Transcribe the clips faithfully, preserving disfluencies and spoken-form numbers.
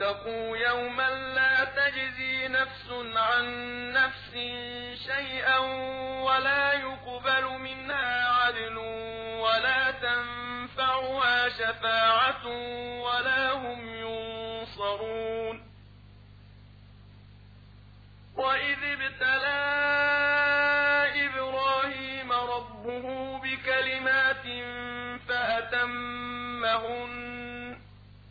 واتقوا يوما لا تجزي نفس عن نفس شيئا ولا يقبل منها عدل ولا تنفعها شفاعة ولا هم ينصرون. وإذ ابتلى إبراهيم ربه بكلمات فأتمهن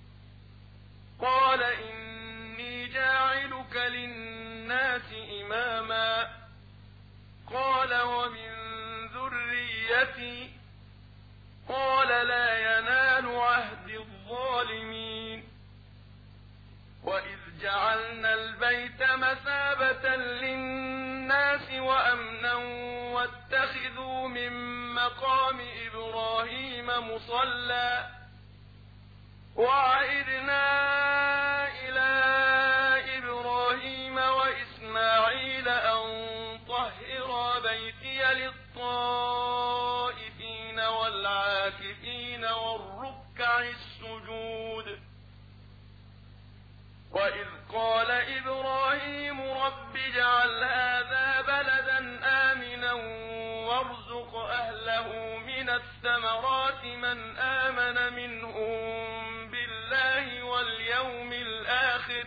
قال إني جاعلك للناس إماما قال ومن ذريتي قال لا ينال عهد الظالمين. وإذ جعلنا البيت مثابة للناس وأمنا واتخذوا من مقام إبراهيم مصلى وعهدنا إلى إبراهيم وإسماعيل أن طهرا بيتي للطائفين والعاكفين والركع السجود. وإذ قال إبراهيم رب اجعل هذا بلدا آمنا وارزق أهله من الثمرات من آمن منهم بالله واليوم الآخر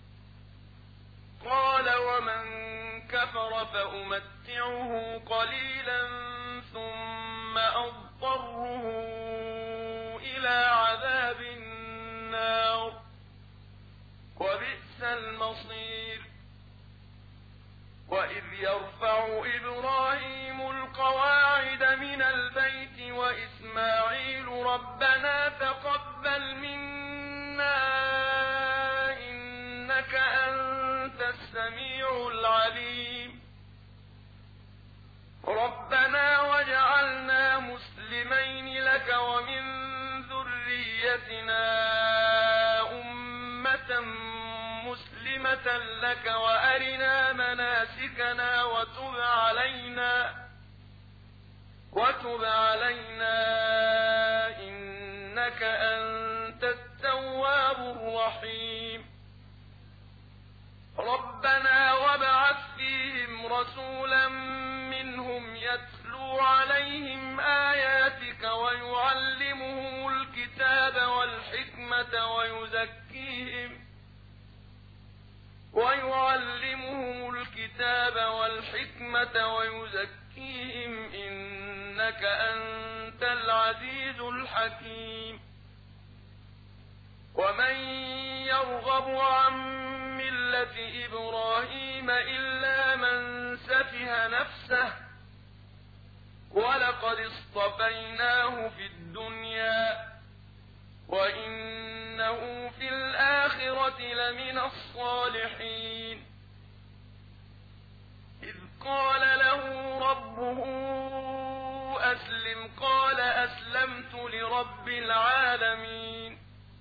قال ومن كفر فأمتعه قليلا ثم أضطره إلى عذاب النار وبئس المصير. وإذ يرفع إبراهيم القواعد من البيت وإسماعيل ربنا تقبل منا إنك أنت السميع العليم ربنا واجعلنا مسلمين لك ومن ذريتنا أمة مسلمة لك وأرنا مناسكنا وتب علينا وتب علينا إنك أنت التواب الرحيم. ربنا وابعث فيهم رسولا منهم يتلو عليهم آياتك ويعلمهم الكتاب والحكمة ويزكيهم ويعلمهم الكتاب والحكمة ويزكيهم إنك أنت العزيز الحكيم. ومن يرغب عن ملة إبراهيم إلا من سفه نفسه ولقد اصطفيناه في الدنيا وإنه في الآخرة لمن الصالحين. إذ قال له ربه أسلم قال أسلمت لرب العالمين.